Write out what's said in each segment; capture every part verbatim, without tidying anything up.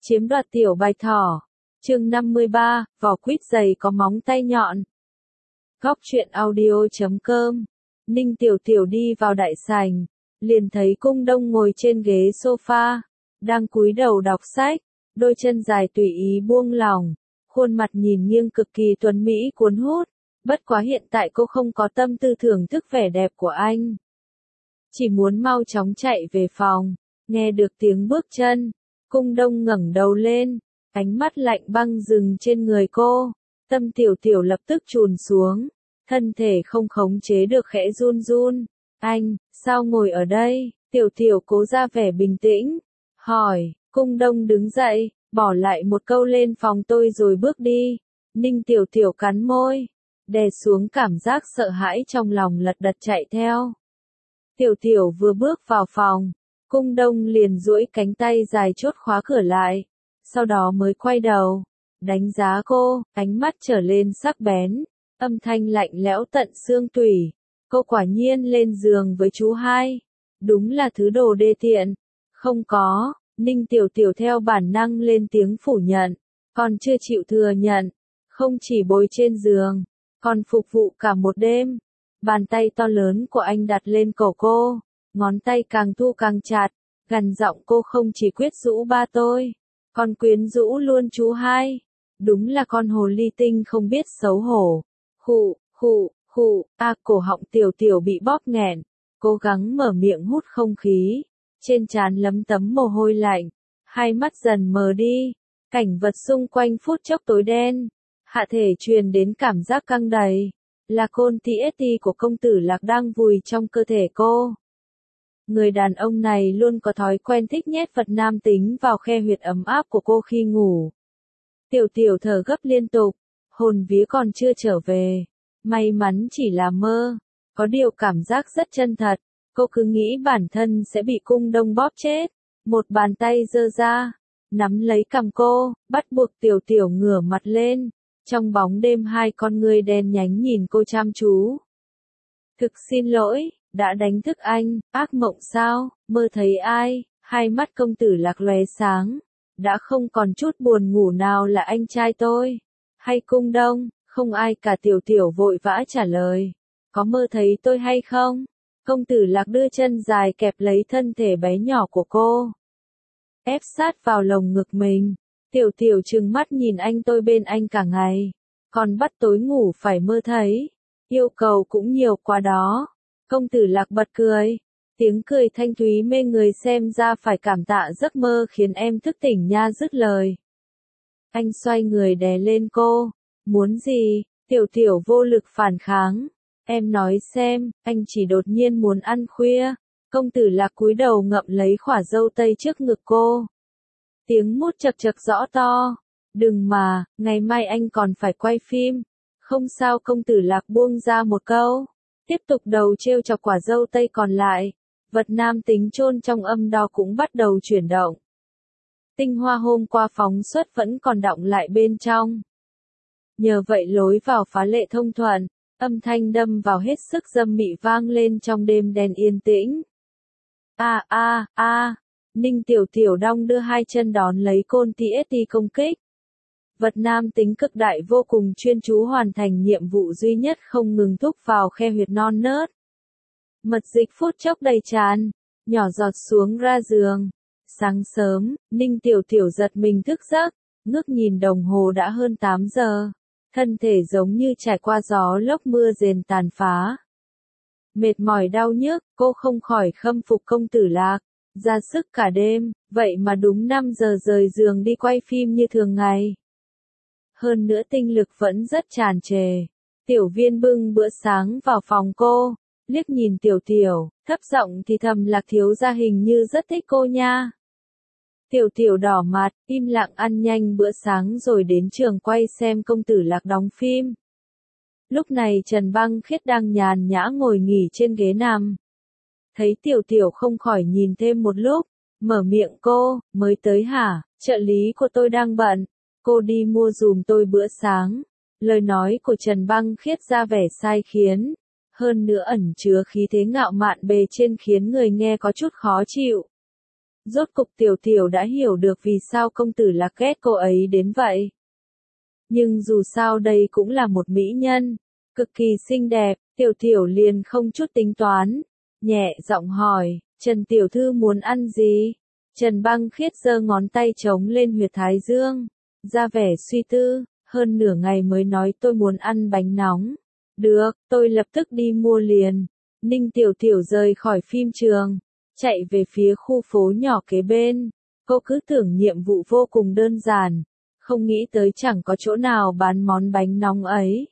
Chiếm đoạt tiểu bạch thỏ. Chương năm mươi ba, vỏ quýt dày có móng tay nhọn. Góc truyện audio chấm com. Ninh Tiểu Tiểu đi vào đại sảnh, liền thấy Cung Đông ngồi trên ghế sofa, đang cúi đầu đọc sách, đôi chân dài tùy ý buông lỏng, khuôn mặt nhìn nghiêng cực kỳ tuấn mỹ cuốn hút, bất quá hiện tại cô không có tâm tư thưởng thức vẻ đẹp của anh. Chỉ muốn mau chóng chạy về phòng, nghe được tiếng bước chân, Cung Đông ngẩng đầu lên, ánh mắt lạnh băng dừng trên người cô, tâm Tiểu Tiểu lập tức trùn xuống, thân thể không khống chế được khẽ run run. Anh, sao ngồi ở đây? Tiểu Tiểu cố ra vẻ bình tĩnh, hỏi. Cung Đông đứng dậy, bỏ lại một câu lên phòng tôi rồi bước đi. Ninh Tiểu Tiểu cắn môi, đè xuống cảm giác sợ hãi trong lòng lật đật chạy theo. Tiểu Tiểu vừa bước vào phòng, Cung Đông liền duỗi cánh tay dài chốt khóa cửa lại, sau đó mới quay đầu, đánh giá cô, ánh mắt trở lên sắc bén, âm thanh lạnh lẽo tận xương tủy. Cô quả nhiên lên giường với chú hai, đúng là thứ đồ đê tiện. Không có, Ninh Tiểu Tiểu theo bản năng lên tiếng phủ nhận, còn chưa chịu thừa nhận, không chỉ bồi trên giường, còn phục vụ cả một đêm. Bàn tay to lớn của anh đặt lên cổ cô, ngón tay càng thu càng chặt, gằn giọng cô không chỉ quyết rũ ba tôi, còn quyến rũ luôn chú hai. Đúng là con hồ ly tinh không biết xấu hổ. Khụ, khụ, khụ, a cổ họng Tiểu Tiểu bị bóp nghẹn, cố gắng mở miệng hút không khí, trên trán lấm tấm mồ hôi lạnh, hai mắt dần mờ đi, cảnh vật xung quanh phút chốc tối đen, hạ thể truyền đến cảm giác căng đầy, là côn tê ét tê của công tử Lạc đang vùi trong cơ thể cô. Người đàn ông này luôn có thói quen thích nhét vật nam tính vào khe huyệt ấm áp của cô khi ngủ. Tiểu Tiểu thở gấp liên tục, hồn vía còn chưa trở về, may mắn chỉ là mơ, có điều cảm giác rất chân thật, cô cứ nghĩ bản thân sẽ bị Cung Đông bóp chết, một bàn tay giơ ra, nắm lấy cằm cô, bắt buộc Tiểu Tiểu ngửa mặt lên, trong bóng đêm hai con ngươi đen nhánh nhìn cô chăm chú. Thực xin lỗi, đã đánh thức anh, ác mộng sao, mơ thấy ai? Hai mắt công tử Lạc lóe sáng, đã không còn chút buồn ngủ nào. Là anh trai tôi, hay Cung Đông? Không ai cả. Tiểu Tiểu vội vã trả lời, có mơ thấy tôi hay không? Công tử Lạc đưa chân dài kẹp lấy thân thể bé nhỏ của cô, ép sát vào lồng ngực mình. Tiểu Tiểu trừng mắt nhìn anh, tôi bên anh cả ngày, còn bắt tối ngủ phải mơ thấy, yêu cầu cũng nhiều quá đó. Công tử Lạc bật cười, tiếng cười thanh thúy mê người, xem ra phải cảm tạ giấc mơ khiến em thức tỉnh nha. Dứt lời, anh xoay người đè lên cô, muốn gì? Tiểu Tiểu vô lực phản kháng, em nói xem, anh chỉ đột nhiên muốn ăn khuya. Công tử Lạc cúi đầu ngậm lấy khỏa dâu tây trước ngực cô, tiếng mút chật chật rõ to, đừng mà, ngày mai anh còn phải quay phim. Không sao. Công tử Lạc buông ra một câu, tiếp tục đầu trêu chọc quả dâu tây còn lại, vật nam tính chôn trong âm đo cũng bắt đầu chuyển động. Tinh hoa hôm qua phóng xuất vẫn còn đọng lại bên trong. Nhờ vậy lối vào phá lệ thông thuận, âm thanh đâm vào hết sức dâm mị vang lên trong đêm đen yên tĩnh. A a a, Ninh Tiểu Tiểu đong đưa hai chân đón lấy côn tê ét tê công kích. Vật nam tính cực đại vô cùng chuyên chú hoàn thành nhiệm vụ duy nhất, không ngừng thúc vào khe huyệt non nớt. Mật dịch phút chốc đầy tràn, nhỏ giọt xuống ra giường. Sáng sớm, Ninh Tiểu Tiểu giật mình thức giấc, ngước nhìn đồng hồ đã hơn tám giờ, thân thể giống như trải qua gió lốc mưa rền tàn phá. Mệt mỏi đau nhức, cô không khỏi khâm phục công tử Lạc, ra sức cả đêm, vậy mà đúng năm giờ rời giường đi quay phim như thường ngày. Hơn nữa tinh lực vẫn rất tràn trề. Tiểu Viên bưng bữa sáng vào phòng cô, liếc nhìn Tiểu Tiểu, thấp giọng thì thầm, Lạc thiếu gia hình như rất thích cô nha. Tiểu Tiểu đỏ mặt, im lặng ăn nhanh bữa sáng rồi đến trường quay xem công tử Lạc đóng phim. Lúc này Trần Băng Khiết đang nhàn nhã ngồi nghỉ trên ghế nằm. Thấy Tiểu Tiểu không khỏi nhìn thêm một lúc, mở miệng, cô, mới tới hả? Trợ lý của tôi đang bận, cô đi mua dùm tôi bữa sáng. Lời nói của Trần Băng Khiết ra vẻ sai khiến, hơn nữa ẩn chứa khí thế ngạo mạn bề trên khiến người nghe có chút khó chịu. Rốt cục Tiểu Tiểu đã hiểu được vì sao công tử Lạc ghét cô ấy đến vậy. Nhưng dù sao đây cũng là một mỹ nhân, cực kỳ xinh đẹp, Tiểu Tiểu liền không chút tính toán, nhẹ giọng hỏi, Trần Tiểu Thư muốn ăn gì? Trần Băng Khiết giơ ngón tay trống lên huyệt thái dương, ra vẻ suy tư, hơn nửa ngày mới nói tôi muốn ăn bánh nóng. Được, tôi lập tức đi mua liền. Ninh Tiểu Tiểu rời khỏi phim trường, chạy về phía khu phố nhỏ kế bên. Cô cứ tưởng nhiệm vụ vô cùng đơn giản, không nghĩ tới chẳng có chỗ nào bán món bánh nóng ấy.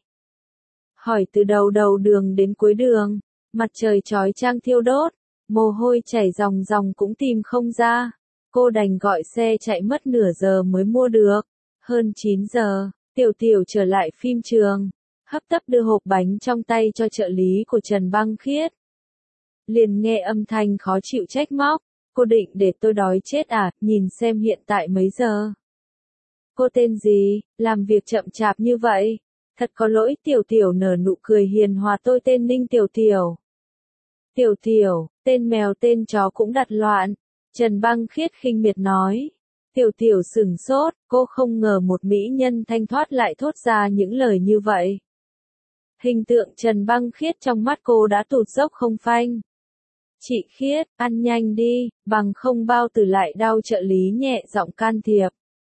Hỏi từ đầu đầu đường đến cuối đường, mặt trời chói chang thiêu đốt, mồ hôi chảy ròng ròng cũng tìm không ra. Cô đành gọi xe chạy mất nửa giờ mới mua được. Hơn chín giờ, Tiểu Tiểu trở lại phim trường, hấp tấp đưa hộp bánh trong tay cho trợ lý của Trần Băng Khiết. Liền nghe âm thanh khó chịu trách móc, cô định để tôi đói chết à, nhìn xem hiện tại mấy giờ. Cô tên gì, làm việc chậm chạp như vậy, thật có lỗi. Tiểu Tiểu nở nụ cười hiền hòa, tôi tên Ninh Tiểu Tiểu. Tiểu Tiểu, tên mèo tên chó cũng đặt loạn, Trần Băng Khiết khinh miệt nói. Tiểu Tiểu sửng sốt, cô không ngờ một mỹ nhân thanh thoát lại thốt ra những lời như vậy. Hình tượng Trần Băng Khiết trong mắt cô đã tụt dốc không phanh. Chị Khiết, ăn nhanh đi, bằng không bao tử lại đau, trợ lý nhẹ giọng can thiệp.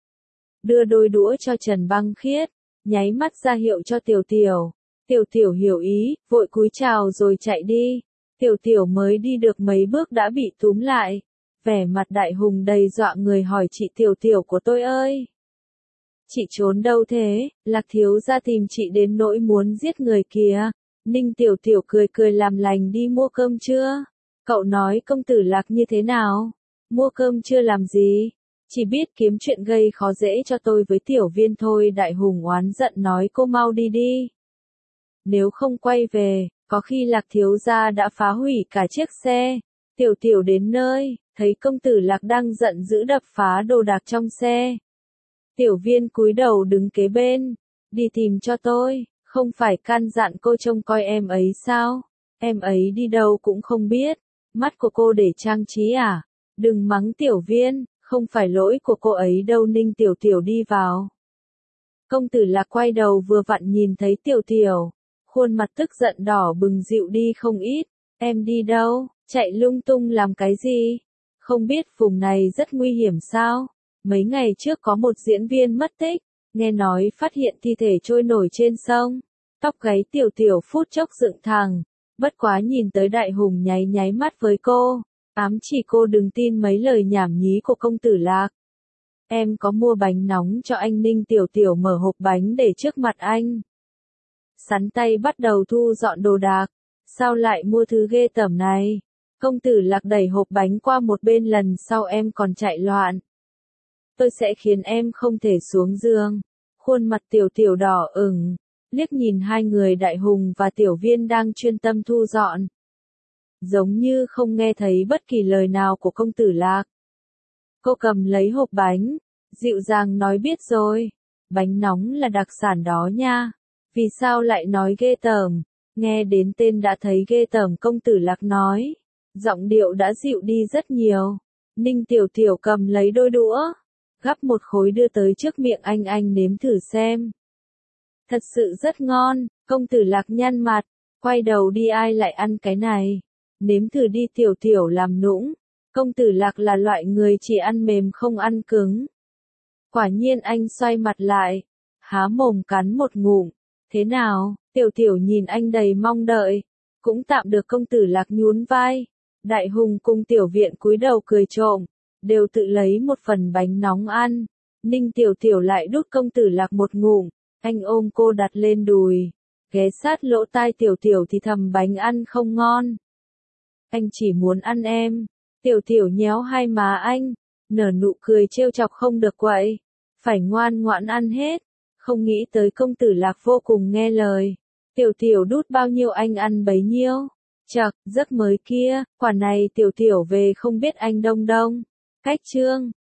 Đưa đôi đũa cho Trần Băng Khiết, nháy mắt ra hiệu cho Tiểu Tiểu. Tiểu Tiểu hiểu ý, vội cúi chào rồi chạy đi. Tiểu Tiểu mới đi được mấy bước đã bị túm lại. Vẻ mặt Đại Hùng đầy dọa người hỏi, chị Tiểu Tiểu của tôi ơi. Chị trốn đâu thế, Lạc thiếu gia tìm chị đến nỗi muốn giết người kìa. Ninh Tiểu Tiểu cười cười làm lành, đi mua cơm chưa? Cậu nói công tử Lạc như thế nào? Mua cơm chưa làm gì? Chỉ biết kiếm chuyện gây khó dễ cho tôi với Tiểu Viên thôi. Đại Hùng oán giận nói, cô mau đi đi. Nếu không quay về, có khi Lạc thiếu gia đã phá hủy cả chiếc xe. Tiểu Tiểu đến nơi, thấy công tử Lạc đang giận dữ đập phá đồ đạc trong xe. Tiểu Viên cúi đầu đứng kế bên, đi tìm cho tôi, không phải căn dặn cô trông coi em ấy sao? Em ấy đi đâu cũng không biết, mắt của cô để trang trí à? Đừng mắng Tiểu Viên, không phải lỗi của cô ấy đâu. Ninh Tiểu Tiểu đi vào. Công tử Lạc quay đầu vừa vặn nhìn thấy Tiểu Tiểu, khuôn mặt tức giận đỏ bừng, dịu đi không ít. Em đi đâu, chạy lung tung làm cái gì? Không biết vùng này rất nguy hiểm sao? Mấy ngày trước có một diễn viên mất tích, nghe nói phát hiện thi thể trôi nổi trên sông. Tóc gáy Tiểu Tiểu phút chốc dựng thẳng, bất quá nhìn tới Đại Hùng nháy nháy mắt với cô, ám chỉ cô đừng tin mấy lời nhảm nhí của công tử Lạc. Em có mua bánh nóng cho anh. Ninh Tiểu Tiểu mở hộp bánh để trước mặt anh, sắn tay bắt đầu thu dọn đồ đạc. Sao lại mua thứ ghê tởm này? Công tử Lạc đẩy hộp bánh qua một bên, lần sau em còn chạy loạn, tôi sẽ khiến em không thể xuống giường. Khuôn mặt Tiểu Tiểu đỏ ửng, liếc nhìn hai người Đại Hùng và Tiểu Viên đang chuyên tâm thu dọn, giống như không nghe thấy bất kỳ lời nào của công tử Lạc. Cô cầm lấy hộp bánh, dịu dàng nói, biết rồi, bánh nóng là đặc sản đó nha. Vì sao lại nói ghê tởm? Nghe đến tên đã thấy ghê tởm. Công tử Lạc nói, giọng điệu đã dịu đi rất nhiều. Ninh Tiểu Tiểu cầm lấy đôi đũa, gắp một khối đưa tới trước miệng anh. Anh nếm thử xem. Thật sự rất ngon. Công tử Lạc nhăn mặt, quay đầu đi, ai lại ăn cái này? Nếm thử đi. Tiểu Tiểu làm nũng. Công tử Lạc là loại người chỉ ăn mềm không ăn cứng. Quả nhiên anh xoay mặt lại, há mồm cắn một ngụm. Thế nào? Tiểu Tiểu nhìn anh đầy mong đợi. Cũng tạm được. Công tử Lạc nhún vai. Đại Hùng cùng Tiểu Viện cúi đầu cười trộm, đều tự lấy một phần bánh nóng ăn. Ninh Tiểu Tiểu lại đút công tử Lạc một ngụm. Anh ôm cô đặt lên đùi, ghé sát lỗ tai Tiểu Tiểu thì thầm, bánh ăn không ngon. Anh chỉ muốn ăn em. Tiểu Tiểu nhéo hai má anh, nở nụ cười trêu chọc, không được quậy, phải ngoan ngoãn ăn hết. Không nghĩ tới công tử Lạc vô cùng nghe lời. Tiểu Tiểu đút bao nhiêu anh ăn bấy nhiêu. Chậc, giấc mới kia, quả này Tiểu Tiểu về không biết anh Đông Đông. Cách chương